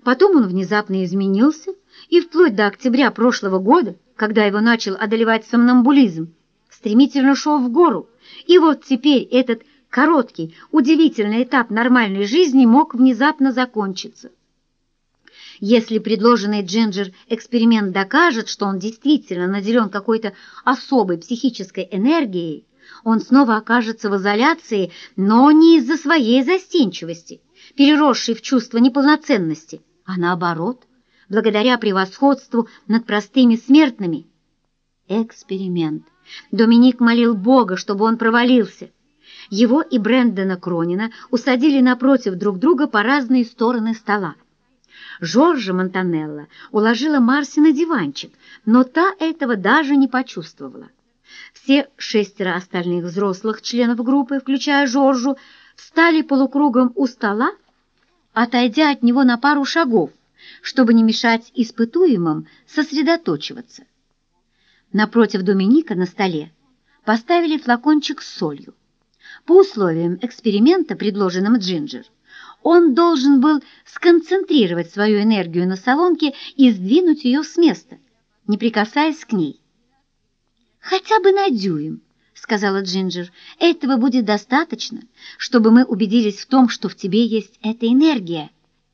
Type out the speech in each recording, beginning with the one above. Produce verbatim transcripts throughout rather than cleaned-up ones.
Потом он внезапно изменился, и вплоть до октября прошлого года, когда его начал одолевать сомнамбулизм, стремительно шел в гору. И вот теперь этот короткий, удивительный этап нормальной жизни мог внезапно закончиться. Если предложенный Джинджер эксперимент докажет, что он действительно наделен какой-то особой психической энергией, он снова окажется в изоляции, но не из-за своей застенчивости, переросшей в чувство неполноценности, а наоборот, благодаря превосходству над простыми смертными. Эксперимент. Доминик молил Бога, чтобы он провалился. Его и Брэндона Кронина усадили напротив друг друга по разные стороны стола. Жоржа Монтанелла уложила Марси на диванчик, но та этого даже не почувствовала. Все шестеро остальных взрослых членов группы, включая Жоржу, встали полукругом у стола, отойдя от него на пару шагов, чтобы не мешать испытуемым сосредоточиваться. Напротив Доминика на столе поставили флакончик с солью. По условиям эксперимента, предложенным Джинджер, он должен был сконцентрировать свою энергию на солонке и сдвинуть ее с места, не прикасаясь к ней. «Хотя бы на дюйм», — сказала Джинджер, — «этого будет достаточно, чтобы мы убедились в том, что в тебе есть эта энергия».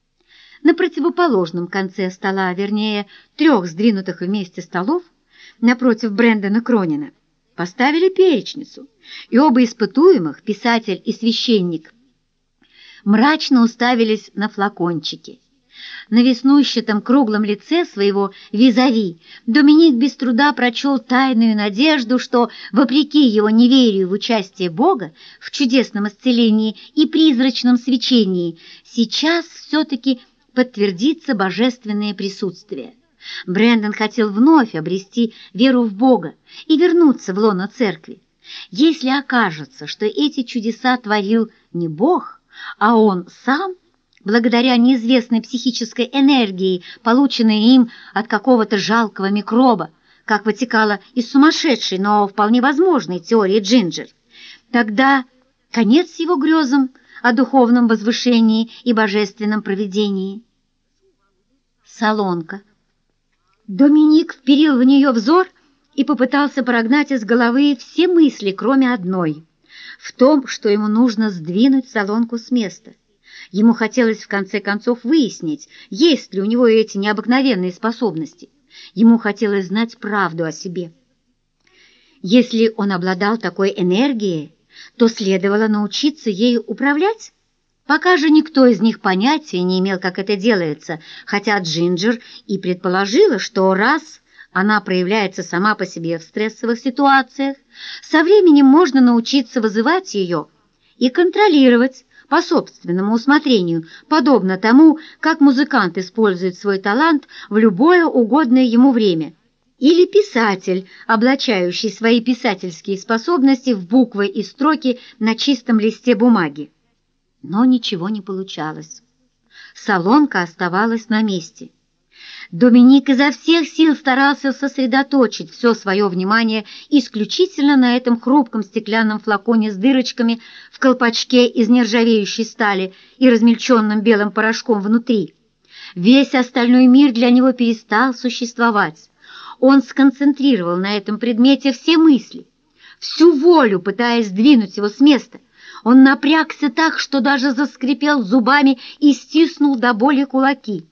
На противоположном конце стола, вернее, трех сдвинутых вместе столов, напротив Брэндона Кронина, поставили перечницу, и оба испытуемых, писатель и священник, мрачно уставились на флакончики. На веснущатом круглом лице своего визави Доминик без труда прочел тайную надежду, что, вопреки его неверию в участие Бога в чудесном исцелении и призрачном свечении, сейчас все-таки подтвердится божественное присутствие. Брэндон хотел вновь обрести веру в Бога и вернуться в лоно церкви. Если окажется, что эти чудеса творил не Бог, а он сам, благодаря неизвестной психической энергии, полученной им от какого-то жалкого микроба, как вытекало из сумасшедшей, но вполне возможной теории Джинджер, тогда конец его грезам о духовном возвышении и божественном провидении. Солонка. Доминик вперил в нее взор и попытался прогнать из головы все мысли, кроме одной, в том, что ему нужно сдвинуть солонку с места. Ему хотелось в конце концов выяснить, есть ли у него эти необыкновенные способности. Ему хотелось знать правду о себе. Если он обладал такой энергией, то следовало научиться ею управлять. Пока же никто из них понятия не имел, как это делается, хотя Джинджер и предположила, что раз она проявляется сама по себе в стрессовых ситуациях, со временем можно научиться вызывать ее и контролировать по собственному усмотрению, подобно тому, как музыкант использует свой талант в любое угодное ему время, или писатель, облачающий свои писательские способности в буквы и строки на чистом листе бумаги. Но ничего не получалось. Солонка оставалась на месте. Доминик изо всех сил старался сосредоточить все свое внимание исключительно на этом хрупком стеклянном флаконе с дырочками в колпачке из нержавеющей стали и размельченным белым порошком внутри. Весь остальной мир для него перестал существовать. Он сконцентрировал на этом предмете все мысли, всю волю, пытаясь сдвинуть его с места. Он напрягся так, что даже заскрипел зубами и стиснул до боли кулаки.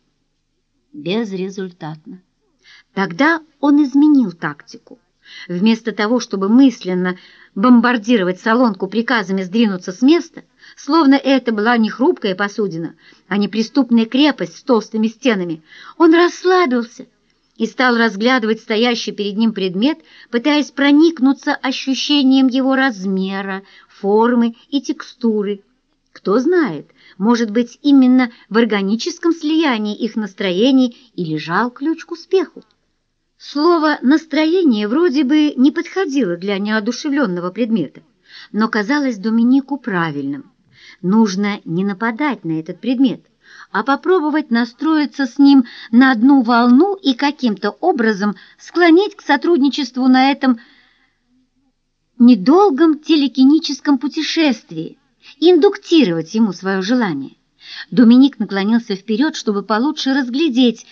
Безрезультатно. Тогда он изменил тактику. Вместо того, чтобы мысленно бомбардировать солонку приказами сдвинуться с места, словно это была не хрупкая посудина, а неприступная крепость с толстыми стенами, он расслабился и стал разглядывать стоящий перед ним предмет, пытаясь проникнуться ощущением его размера, формы и текстуры. Кто знает, может быть, именно в органическом слиянии их настроений и лежал ключ к успеху. Слово «настроение» вроде бы не подходило для неодушевленного предмета, но казалось Доминику правильным. Нужно не нападать на этот предмет, а попробовать настроиться с ним на одну волну и каким-то образом склонить к сотрудничеству на этом недолгом телекиническом путешествии, индуктировать ему свое желание. Доминик наклонился вперед, чтобы получше разглядеть